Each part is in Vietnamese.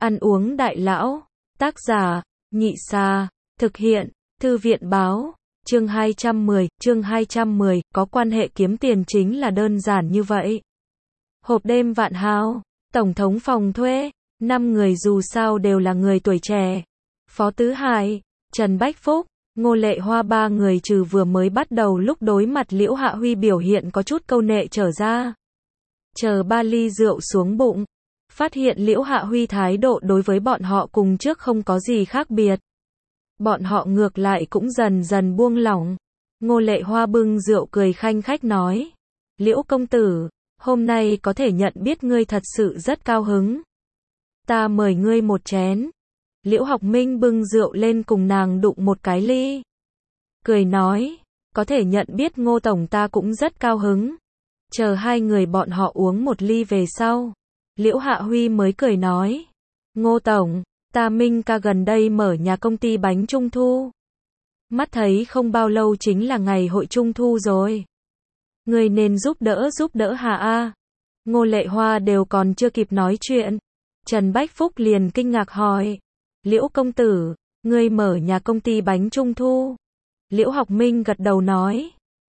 Ăn uống đại lão. Tác giả, Nhị Sa. Thực hiện, Thư viện báo. Chương 210, có quan hệ kiếm tiền chính là đơn giản như vậy. Hộp đêm Vạn Hào, Tổng thống phòng thuê, 5 người dù sao đều là người tuổi trẻ. Phó Tứ Hải, Trần Bách Phúc, Ngô Lệ Hoa, ba người trừ vừa mới bắt đầu lúc đối mặt Liễu Hạ Huy biểu hiện có chút câu nệ trở ra. Chờ 3 ly rượu xuống bụng, phát hiện Liễu Hạ Huy thái độ đối với bọn họ cùng trước không có gì khác biệt. Bọn họ ngược lại cũng dần dần buông lỏng. Ngô Lệ Hoa bưng rượu cười khanh khách nói: Liễu công tử, hôm nay có thể nhận biết ngươi thật sự rất cao hứng. Ta mời ngươi một chén. Liễu Học Minh bưng rượu lên cùng nàng đụng một cái ly. Cười nói: có thể nhận biết Ngô tổng ta cũng rất cao hứng. Chờ hai người bọn họ uống một ly về sau, Liễu Hạ Huy mới cười nói: Ngô tổng, ta Minh ca gần đây mở nhà công ty bánh trung thu. Mắt thấy không bao lâu chính là ngày hội trung thu rồi. Người nên giúp đỡ Hà A. Ngô Lệ Hoa đều còn chưa kịp nói chuyện, Trần Bách Phúc liền kinh ngạc hỏi: Liễu công tử, ngươi mở nhà công ty bánh trung thu? Liễu Học Minh gật đầu nói: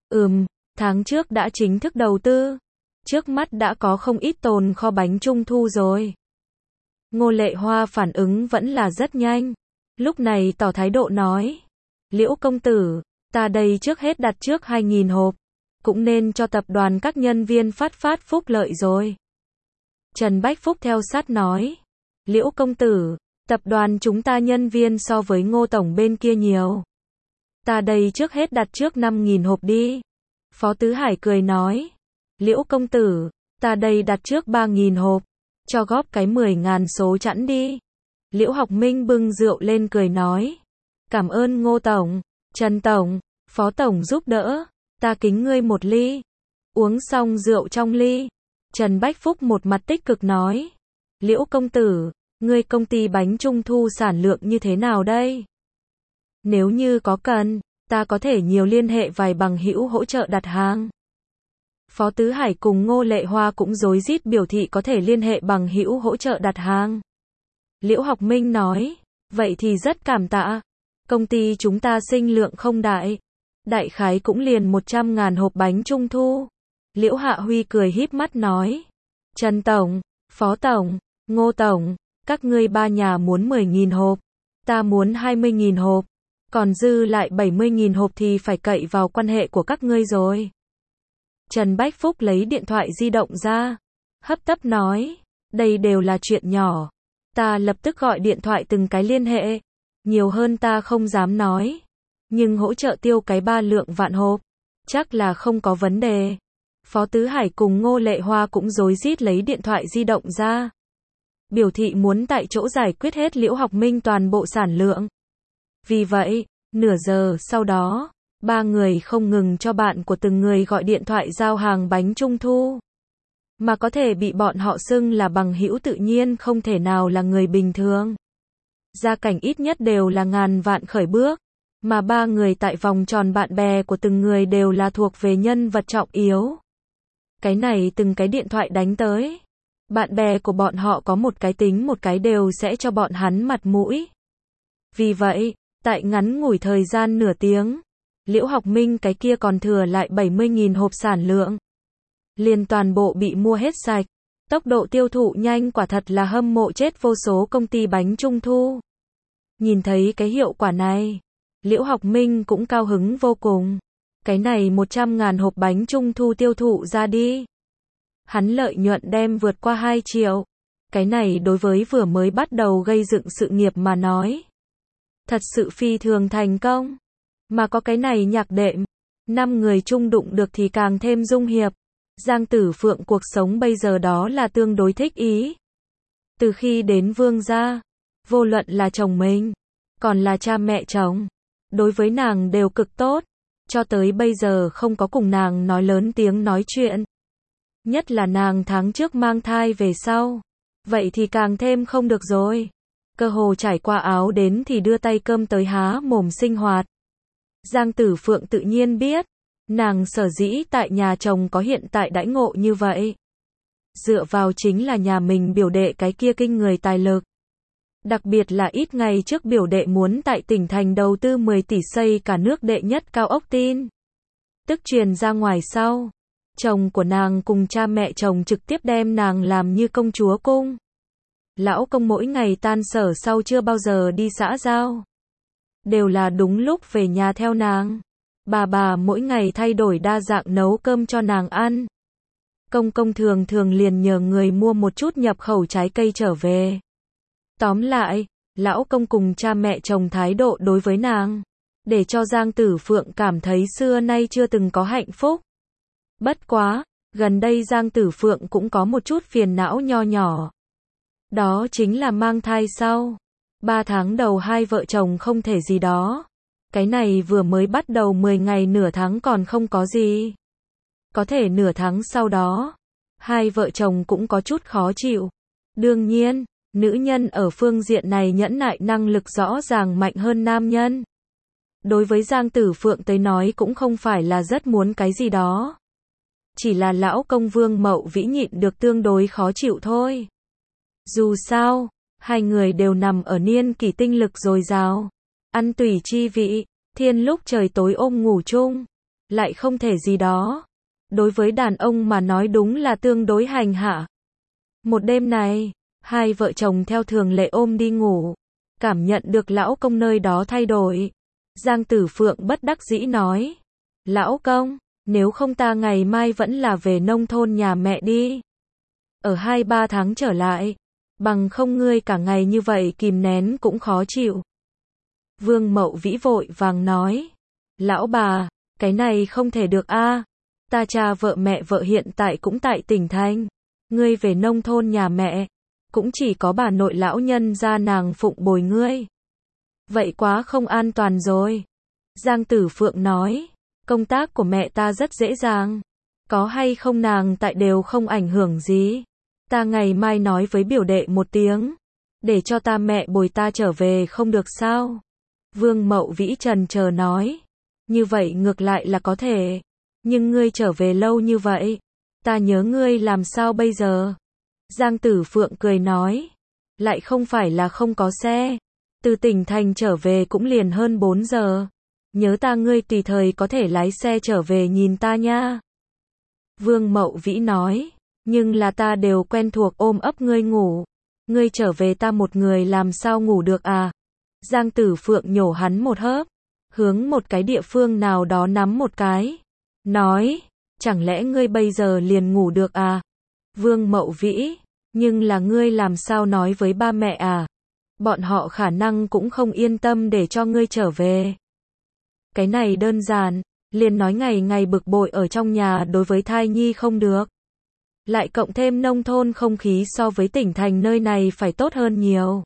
tháng trước đã chính thức đầu tư, trước mắt đã có không ít tồn kho bánh trung thu rồi. Ngô Lệ Hoa phản ứng vẫn là rất nhanh, lúc này tỏ thái độ nói: Liễu công tử, ta đây trước hết đặt trước 2.000 hộp, cũng nên cho tập đoàn các nhân viên phát phúc lợi rồi. Trần Bách Phúc theo sát nói: Liễu công tử, tập đoàn chúng ta nhân viên so với Ngô tổng bên kia nhiều. Ta đây trước hết đặt trước 5.000 hộp đi. Phó Tứ Hải cười nói: Liễu công tử, ta đây đặt trước 3.000 hộp, cho góp cái 10.000 số chẵn đi. Liễu Học Minh bưng rượu lên cười nói: Cảm ơn Ngô tổng, Trần tổng, Phó tổng giúp đỡ, ta kính ngươi một ly. Uống xong rượu trong ly, Trần Bách Phúc một mặt tích cực nói: Liễu công tử, ngươi công ty bánh trung thu sản lượng như thế nào đây? Nếu như có cần, ta có thể nhiều liên hệ vài bằng hữu hỗ trợ đặt hàng. Phó Tứ Hải cùng Ngô Lệ Hoa cũng rối rít biểu thị có thể liên hệ bằng hữu hỗ trợ đặt hàng. Liễu Học Minh nói: Vậy thì rất cảm tạ. Công ty chúng ta sinh lượng không đại, đại khái cũng liền 100.000 hộp bánh trung thu. Liễu Hạ Huy cười híp mắt nói: Trần tổng, Phó tổng, Ngô tổng, các ngươi ba nhà muốn 10.000 hộp, ta muốn 20.000 hộp, còn dư lại 70.000 hộp thì phải cậy vào quan hệ của các ngươi rồi. Trần Bách Phúc lấy điện thoại di động ra, hấp tấp nói: Đây đều là chuyện nhỏ, ta lập tức gọi điện thoại từng cái liên hệ, nhiều hơn ta không dám nói, nhưng hỗ trợ tiêu cái 3 lượng vạn hộp, chắc là không có vấn đề. Phó Tứ Hải cùng Ngô Lệ Hoa cũng rối rít lấy điện thoại di động ra, biểu thị muốn tại chỗ giải quyết hết Liễu Học Minh toàn bộ sản lượng. Vì vậy, nửa giờ sau đó, ba người không ngừng cho bạn của từng người gọi điện thoại giao hàng bánh trung thu. Mà có thể bị bọn họ xưng là bằng hữu tự nhiên không thể nào là người bình thường. Gia cảnh ít nhất đều là ngàn vạn khởi bước, mà ba người tại vòng tròn bạn bè của từng người đều là thuộc về nhân vật trọng yếu. Cái này từng cái điện thoại đánh tới, bạn bè của bọn họ có một cái tính một cái đều sẽ cho bọn hắn mặt mũi. Vì vậy, tại ngắn ngủi thời gian nửa tiếng, Liễu Học Minh cái kia còn thừa lại 70.000 hộp sản lượng, liền toàn bộ bị mua hết sạch. Tốc độ tiêu thụ nhanh quả thật là hâm mộ chết vô số công ty bánh trung thu. Nhìn thấy cái hiệu quả này, Liễu Học Minh cũng cao hứng vô cùng. Cái này 100.000 hộp bánh trung thu tiêu thụ ra đi, hắn lợi nhuận đem vượt qua 2 triệu. Cái này đối với vừa mới bắt đầu gây dựng sự nghiệp mà nói, thật sự phi thường thành công. Mà có cái này nhạc đệm, 5 người chung đụng được thì càng thêm dung hiệp. Giang Tử Phượng cuộc sống bây giờ đó là tương đối thích ý. Từ khi đến Vương gia, vô luận là chồng mình, còn là cha mẹ chồng, đối với nàng đều cực tốt, cho tới bây giờ không có cùng nàng nói lớn tiếng nói chuyện. Nhất là nàng tháng trước mang thai về sau, vậy thì càng thêm không được rồi. Cơ hồ trải qua áo đến thì đưa tay cơm tới há mồm sinh hoạt. Giang Tử Phượng tự nhiên biết, nàng sở dĩ tại nhà chồng có hiện tại đãi ngộ như vậy, dựa vào chính là nhà mình biểu đệ cái kia kinh người tài lực. Đặc biệt là ít ngày trước biểu đệ muốn tại tỉnh thành đầu tư 10 tỷ xây cả nước đệ nhất cao ốc tin tức truyền ra ngoài sau, chồng của nàng cùng cha mẹ chồng trực tiếp đem nàng làm như công chúa cung. Lão công mỗi ngày tan sở sau chưa bao giờ đi xã giao, đều là đúng lúc về nhà theo nàng. Bà mỗi ngày thay đổi đa dạng nấu cơm cho nàng ăn. Công công thường thường liền nhờ người mua một chút nhập khẩu trái cây trở về. Tóm lại, lão công cùng cha mẹ chồng thái độ đối với nàng, để cho Giang Tử Phượng cảm thấy xưa nay chưa từng có hạnh phúc. Bất quá, gần đây Giang Tử Phượng cũng có một chút phiền não nho nhỏ. Đó chính là mang thai sau. 3 tháng đầu hai vợ chồng không thể gì đó. Cái này vừa mới bắt đầu 10 ngày nửa tháng còn không có gì. Có thể nửa tháng sau đó, hai vợ chồng cũng có chút khó chịu. Đương nhiên, nữ nhân ở phương diện này nhẫn nại năng lực rõ ràng mạnh hơn nam nhân. Đối với Giang Tử Phượng tới nói cũng không phải là rất muốn cái gì đó. Chỉ là lão công Vương Mậu Vĩ nhịn được tương đối khó chịu thôi. Dù sao, hai người đều nằm ở niên kỷ tinh lực dồi dào, ăn tùy chi vị, thiên lúc trời tối ôm ngủ chung, lại không thể gì đó. Đối với đàn ông mà nói đúng là tương đối hành hạ. Một đêm này, hai vợ chồng theo thường lệ ôm đi ngủ, cảm nhận được lão công nơi đó thay đổi. Giang Tử Phượng bất đắc dĩ nói, lão công, nếu không ta ngày mai vẫn là về nông thôn nhà mẹ đi. Ở 2-3 tháng trở lại, bằng không ngươi cả ngày như vậy kìm nén cũng khó chịu. Vương Mậu Vĩ vội vàng nói, lão bà, cái này không thể được a. Ta cha vợ mẹ vợ hiện tại cũng tại tỉnh thành. Ngươi về nông thôn nhà mẹ, cũng chỉ có bà nội lão nhân gia nàng phụng bồi ngươi. Vậy quá không an toàn rồi. Giang Tử Phượng nói, công tác của mẹ ta rất dễ dàng. Có hay không nàng tại đều không ảnh hưởng gì. Ta ngày mai nói với biểu đệ một tiếng, để cho ta mẹ bồi ta trở về không được sao? Vương Mậu Vĩ trần chờ nói, như vậy ngược lại là có thể. Nhưng ngươi trở về lâu như vậy, ta nhớ ngươi làm sao bây giờ? Giang Tử Phượng cười nói, lại không phải là không có xe. Từ tỉnh thành trở về cũng liền hơn 4 giờ. Nhớ ta ngươi tùy thời có thể lái xe trở về nhìn ta nha. Vương Mậu Vĩ nói, nhưng là ta đều quen thuộc ôm ấp ngươi ngủ. Ngươi trở về ta một người làm sao ngủ được à? Giang Tử Phượng nhổ hắn một hớp, hướng một cái địa phương nào đó nắm một cái. Nói, chẳng lẽ ngươi bây giờ liền ngủ được à? Vương Mậu Vĩ, nhưng là ngươi làm sao nói với ba mẹ à? Bọn họ khả năng cũng không yên tâm để cho ngươi trở về. Cái này đơn giản, liền nói ngày ngày bực bội ở trong nhà đối với thai nhi không được. Lại cộng thêm nông thôn không khí so với tỉnh thành nơi này phải tốt hơn nhiều.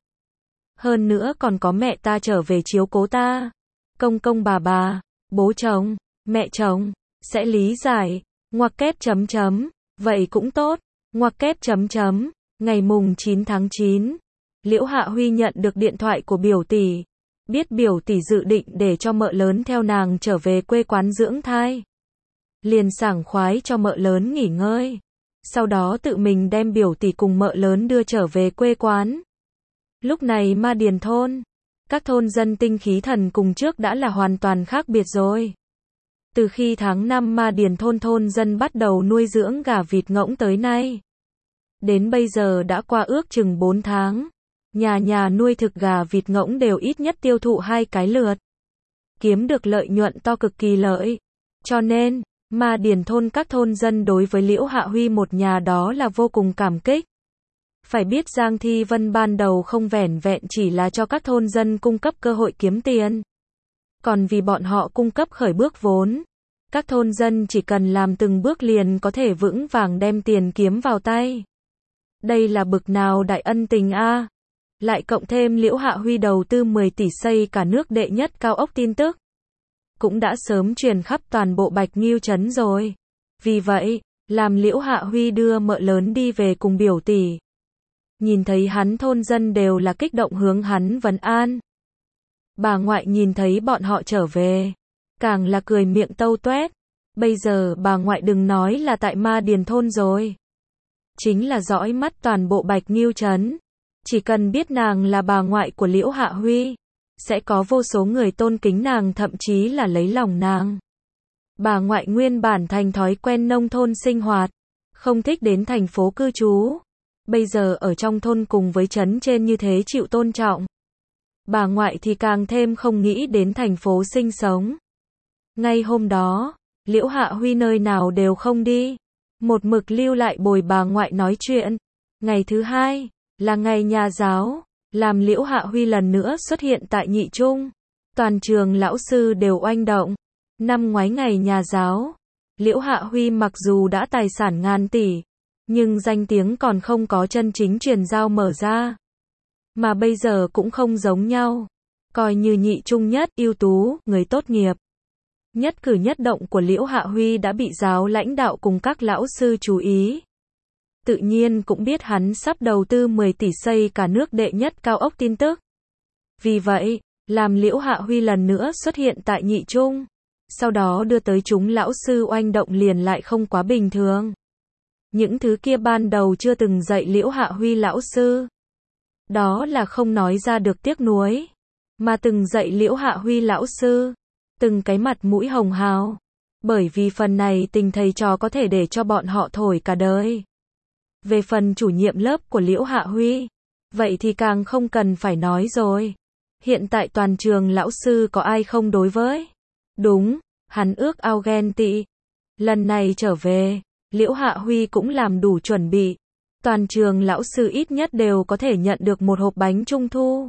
Hơn nữa còn có mẹ ta trở về chiếu cố ta. Công công bà, bố chồng, mẹ chồng, sẽ lý giải. Ngoặc kép chấm chấm, vậy cũng tốt. Ngoặc kép chấm chấm, ngày mùng 9 tháng 9. Liễu Hạ Huy nhận được điện thoại của biểu tỷ. Biết biểu tỷ dự định để cho mợ lớn theo nàng trở về quê quán dưỡng thai. Liền sảng khoái cho mợ lớn nghỉ ngơi. Sau đó tự mình đem biểu tỷ cùng mợ lớn đưa trở về quê quán. Lúc này Ma Điền thôn, các thôn dân tinh khí thần cùng trước đã là hoàn toàn khác biệt rồi. Từ khi tháng 5 Ma Điền thôn dân bắt đầu nuôi dưỡng gà vịt ngỗng tới nay. Đến bây giờ đã qua ước chừng 4 tháng. Nhà nuôi thực gà vịt ngỗng đều ít nhất tiêu thụ 2 cái lượt. Kiếm được lợi nhuận to cực kỳ lợi. Cho nên, Ma Điền thôn các thôn dân đối với Liễu Hạ Huy một nhà đó là vô cùng cảm kích. Phải biết Giang Thi Vân ban đầu không vẻn vẹn chỉ là cho các thôn dân cung cấp cơ hội kiếm tiền. Còn vì bọn họ cung cấp khởi bước vốn. Các thôn dân chỉ cần làm từng bước liền có thể vững vàng đem tiền kiếm vào tay. Đây là bực nào đại ân tình a. Lại cộng thêm Liễu Hạ Huy đầu tư 10 tỷ xây cả nước đệ nhất cao ốc tin tức. Cũng đã sớm truyền khắp toàn bộ Bạch Nghiêu trấn rồi. Vì vậy, làm Liễu Hạ Huy đưa mợ lớn đi về cùng biểu tỷ. Nhìn thấy hắn thôn dân đều là kích động hướng hắn vấn an. Bà ngoại nhìn thấy bọn họ trở về, càng là cười miệng tâu toét. Bây giờ bà ngoại đừng nói là tại Ma Điền thôn rồi. Chính là dõi mắt toàn bộ Bạch Nghiêu trấn. Chỉ cần biết nàng là bà ngoại của Liễu Hạ Huy, sẽ có vô số người tôn kính nàng, thậm chí là lấy lòng nàng. Bà ngoại nguyên bản thành thói quen nông thôn sinh hoạt, không thích đến thành phố cư trú. Bây giờ ở trong thôn cùng với trấn trên như thế chịu tôn trọng. Bà ngoại thì càng thêm không nghĩ đến thành phố sinh sống. Ngay hôm đó, Liễu Hạ Huy nơi nào đều không đi, một mực lưu lại bồi bà ngoại nói chuyện. Ngày thứ hai, là ngày nhà giáo, làm Liễu Hạ Huy lần nữa xuất hiện tại nhị trung. Toàn trường lão sư đều oanh động. Năm ngoái ngày nhà giáo, Liễu Hạ Huy mặc dù đã tài sản ngàn tỷ, nhưng danh tiếng còn không có chân chính truyền giao mở ra. Mà bây giờ cũng không giống nhau. Coi như nhị trung nhất ưu tú, người tốt nghiệp. Nhất cử nhất động của Liễu Hạ Huy đã bị giáo lãnh đạo cùng các lão sư chú ý. Tự nhiên cũng biết hắn sắp đầu tư 10 tỷ xây cả nước đệ nhất cao ốc tin tức. Vì vậy, làm Liễu Hạ Huy lần nữa xuất hiện tại nhị trung. Sau đó đưa tới chúng lão sư oanh động liền lại không quá bình thường. Những thứ kia ban đầu chưa từng dạy Liễu Hạ Huy lão sư. Đó là không nói ra được tiếc nuối. Mà từng dạy Liễu Hạ Huy lão sư. Từng cái mặt mũi hồng hào. Bởi vì phần này tình thầy trò có thể để cho bọn họ thổi cả đời. Về phần chủ nhiệm lớp của Liễu Hạ Huy, vậy thì càng không cần phải nói rồi. Hiện tại toàn trường lão sư có ai không đối với? Đúng, hắn ước ao ghen tị. Lần này trở về, Liễu Hạ Huy cũng làm đủ chuẩn bị. Toàn trường lão sư ít nhất đều có thể nhận được một hộp bánh trung thu.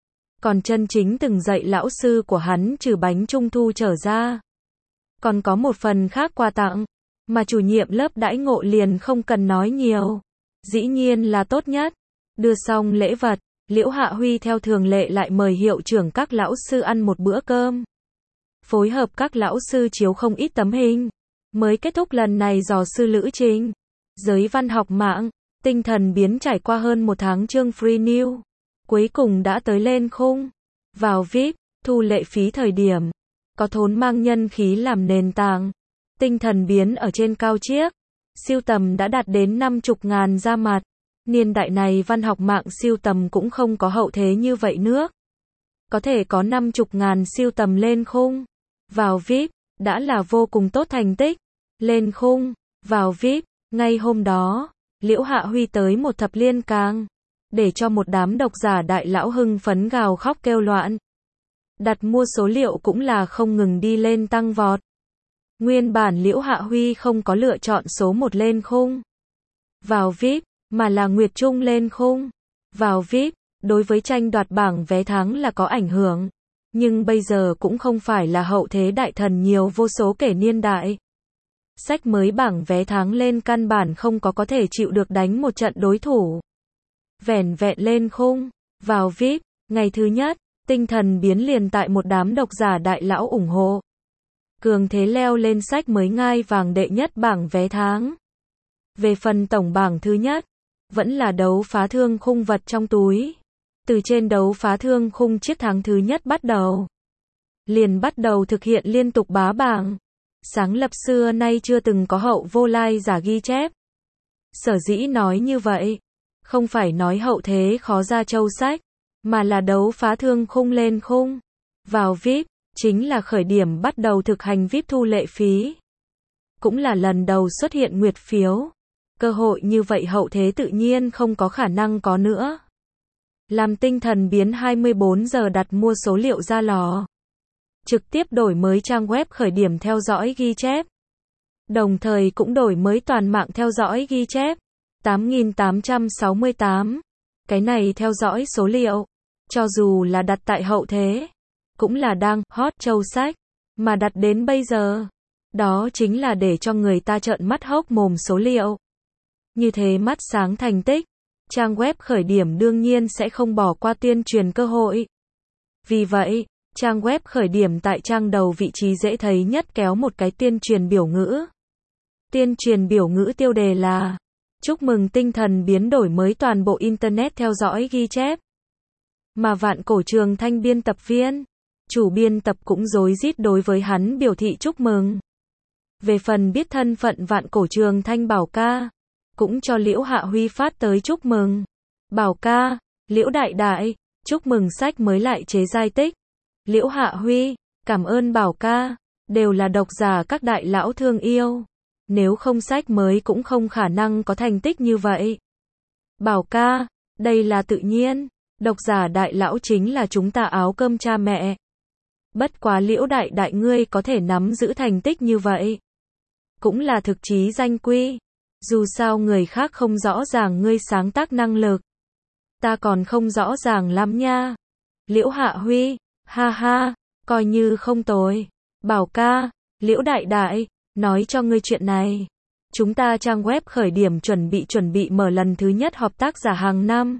Còn chân chính từng dạy lão sư của hắn trừ bánh trung thu trở ra, còn có một phần khác quà tặng, mà chủ nhiệm lớp đãi ngộ liền không cần nói nhiều. Dĩ nhiên là tốt nhất. Đưa xong lễ vật, Liễu Hạ Huy theo thường lệ lại mời hiệu trưởng các lão sư ăn một bữa cơm. Phối hợp các lão sư chiếu không ít tấm hình. Mới kết thúc lần này dò sư lữ trình. Giới văn học mạng, tinh thần biến trải qua hơn một tháng chương Free News. Cuối cùng đã tới lên khung. Vào VIP, thu lệ phí thời điểm. Có thốn mang nhân khí làm nền tảng. Tinh thần biến ở trên cao chiếc. Siêu tầm đã đạt đến 50.000 ra mặt. Niên đại này văn học mạng siêu tầm cũng không có hậu thế như vậy nước. Có thể có 50.000 siêu tầm lên khung. Vào VIP, đã là vô cùng tốt thành tích. Lên khung, vào VIP, ngay hôm đó, Liễu Hạ Huy tới một thập liên càng. Để cho một đám độc giả đại lão hưng phấn gào khóc kêu loạn. Đặt mua số liệu cũng là không ngừng đi lên tăng vọt. Nguyên bản Liễu Hạ Huy không có lựa chọn số 1 lên khung. Vào VIP, mà là Nguyệt Trung lên khung. Vào VIP, đối với tranh đoạt bảng vé tháng là có ảnh hưởng. Nhưng bây giờ cũng không phải là hậu thế đại thần nhiều vô số kể niên đại. Sách mới bảng vé tháng lên căn bản không có thể chịu được đánh một trận đối thủ. Vẻn vẹn lên khung, vào VIP, ngày thứ nhất, tinh thần biến liền tại một đám độc giả đại lão ủng hộ. Cường thế leo lên sách mới ngai vàng đệ nhất bảng vé tháng. Về phần tổng bảng thứ nhất, vẫn là đấu phá thương khung vật trong túi. Từ trên đấu phá thương khung chiếc tháng thứ nhất bắt đầu. Liền bắt đầu thực hiện liên tục bá bảng. Sáng lập xưa nay chưa từng có hậu vô lai giả ghi chép. Sở dĩ nói như vậy, không phải nói hậu thế khó ra châu sách, mà là đấu phá thương khung lên khung. Vào VIP, chính là khởi điểm bắt đầu thực hành VIP thu lệ phí. Cũng là lần đầu xuất hiện nguyệt phiếu. Cơ hội như vậy hậu thế tự nhiên không có khả năng có nữa. Làm tinh thần biến 24 giờ đặt mua số liệu ra lò. Trực tiếp đổi mới trang web khởi điểm theo dõi ghi chép. Đồng thời cũng đổi mới toàn mạng theo dõi ghi chép. 8.868. Cái này theo dõi số liệu. Cho dù là đặt tại hậu thế, cũng là đang hot châu sách. Mà đặt đến bây giờ, đó chính là để cho người ta trợn mắt hốc mồm số liệu. Như thế mắt sáng thành tích. Trang web khởi điểm đương nhiên sẽ không bỏ qua tuyên truyền cơ hội. Vì vậy, trang web khởi điểm tại trang đầu vị trí dễ thấy nhất kéo một cái tuyên truyền biểu ngữ. Tuyên truyền biểu ngữ tiêu đề là chúc mừng tinh thần biến đổi mới toàn bộ Internet theo dõi ghi chép. Mà Vạn Cổ Trường Thanh biên tập viên, chủ biên tập cũng rối rít đối với hắn biểu thị chúc mừng. Về phần biết thân phận Vạn Cổ Trường Thanh Bảo ca, cũng cho Liễu Hạ Huy phát tới chúc mừng. Bảo ca, Liễu Đại Đại, chúc mừng sách mới lại chế giai tích. Liễu Hạ Huy, cảm ơn Bảo ca, đều là độc giả các đại lão thương yêu. Nếu không sách mới cũng không khả năng có thành tích như vậy. Bảo ca, đây là tự nhiên, độc giả đại lão chính là chúng ta áo cơm cha mẹ. Bất quá Liễu Đại Đại ngươi có thể nắm giữ thành tích như vậy. Cũng là thực chí danh quy. Dù sao người khác không rõ ràng ngươi sáng tác năng lực. Ta còn không rõ ràng lắm nha. Liễu Hạ Huy, ha ha, coi như không tồi. Bảo ca, Liễu Đại Đại, nói cho ngươi chuyện này. Chúng ta trang web khởi điểm chuẩn bị mở lần thứ nhất họp tác giả hàng năm.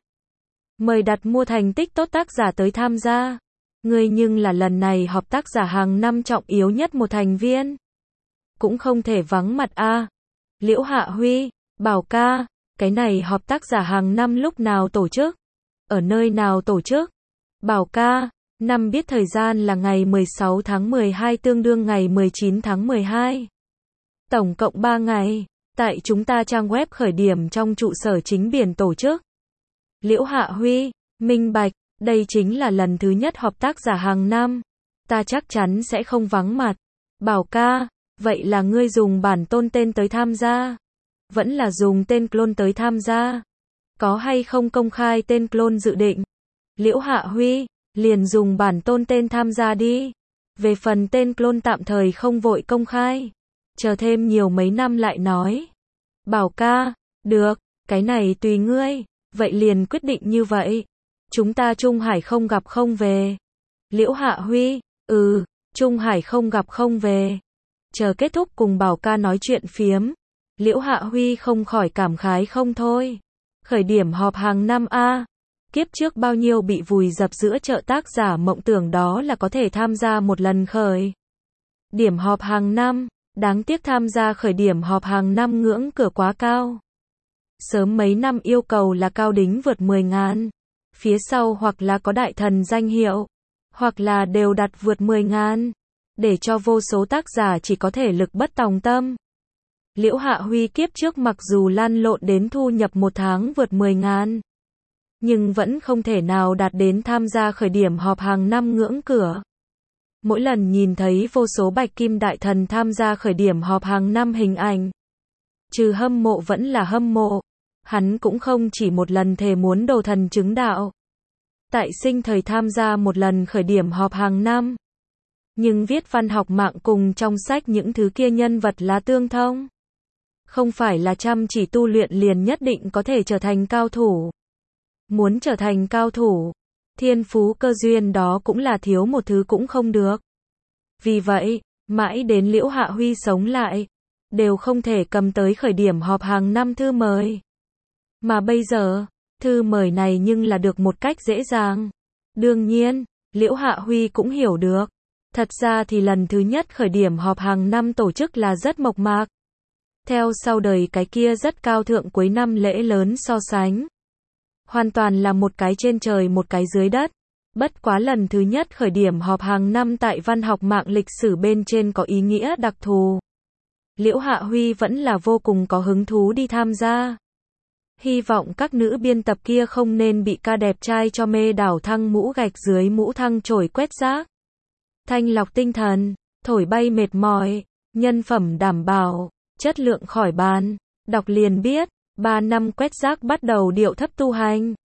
Mời đặt mua thành tích tốt tác giả tới tham gia. Ngươi nhưng là lần này họp tác giả hàng năm trọng yếu nhất một thành viên. Cũng không thể vắng mặt a. Liễu Hạ Huy, Bảo ca, cái này họp tác giả hàng năm lúc nào tổ chức? Ở nơi nào tổ chức? Bảo ca, năm biết thời gian là ngày 16 tháng 12 tương đương ngày 19 tháng 12. Tổng cộng 3 ngày, tại chúng ta trang web khởi điểm trong trụ sở chính biển tổ chức. Liễu Hạ Huy, minh bạch, đây chính là lần thứ nhất họp tác giả hàng năm. Ta chắc chắn sẽ không vắng mặt. Bảo ca, vậy là ngươi dùng bản tôn tên tới tham gia? Vẫn là dùng tên clone tới tham gia? Có hay không công khai tên clone dự định? Liễu Hạ Huy, liền dùng bản tôn tên tham gia đi. Về phần tên clone tạm thời không vội công khai. Chờ thêm nhiều mấy năm lại nói. Bảo ca, được, cái này tùy ngươi. Vậy liền quyết định như vậy. Chúng ta Trung Hải không gặp không về. Liễu Hạ Huy, Trung Hải không gặp không về. Chờ kết thúc cùng Bảo ca nói chuyện phiếm. Liễu Hạ Huy không khỏi cảm khái không thôi. Khởi điểm họp hàng năm a. Kiếp trước bao nhiêu bị vùi dập giữa chợ tác giả mộng tưởng đó là có thể tham gia một lần khởi điểm họp hàng năm. Đáng tiếc tham gia khởi điểm họp hàng năm ngưỡng cửa quá cao. Sớm mấy năm yêu cầu là cao đính vượt 10.000. Phía sau hoặc là có đại thần danh hiệu, hoặc là đều đặt vượt 10.000. Để cho vô số tác giả chỉ có thể lực bất tòng tâm. Liễu Hạ Huy kiếp trước mặc dù lăn lộn đến thu nhập một tháng vượt 10.000. Nhưng vẫn không thể nào đạt đến tham gia khởi điểm họp hàng năm ngưỡng cửa. Mỗi lần nhìn thấy vô số bạch kim đại thần tham gia khởi điểm họp hàng năm hình ảnh. Trừ hâm mộ vẫn là hâm mộ. Hắn cũng không chỉ một lần thề muốn đồ thần chứng đạo. Tại sinh thời tham gia một lần khởi điểm họp hàng năm. Nhưng viết văn học mạng cùng trong sách những thứ kia nhân vật là tương thông. Không phải là chăm chỉ tu luyện liền nhất định có thể trở thành cao thủ. Muốn trở thành cao thủ, thiên phú cơ duyên đó cũng là thiếu một thứ cũng không được. Vì vậy, mãi đến Liễu Hạ Huy sống lại, đều không thể cầm tới khởi điểm họp hàng năm thư mời. Mà bây giờ, thư mời này nhưng là được một cách dễ dàng. Đương nhiên, Liễu Hạ Huy cũng hiểu được. Thật ra thì lần thứ nhất khởi điểm họp hàng năm tổ chức là rất mộc mạc. Theo sau đời cái kia rất cao thượng cuối năm lễ lớn so sánh. Hoàn toàn là một cái trên trời một cái dưới đất. Bất quá lần thứ nhất khởi điểm họp hàng năm tại văn học mạng lịch sử bên trên có ý nghĩa đặc thù. Liễu Hạ Huy vẫn là vô cùng có hứng thú đi tham gia. Hy vọng các nữ biên tập kia không nên bị ca đẹp trai cho mê đảo thăng mũ gạch dưới mũ thăng chổi quét rác. Thanh lọc tinh thần, thổi bay mệt mỏi, nhân phẩm đảm bảo, chất lượng khỏi bàn. Đọc liền biết, 3 năm quét rác bắt đầu điệu thấp tu hành.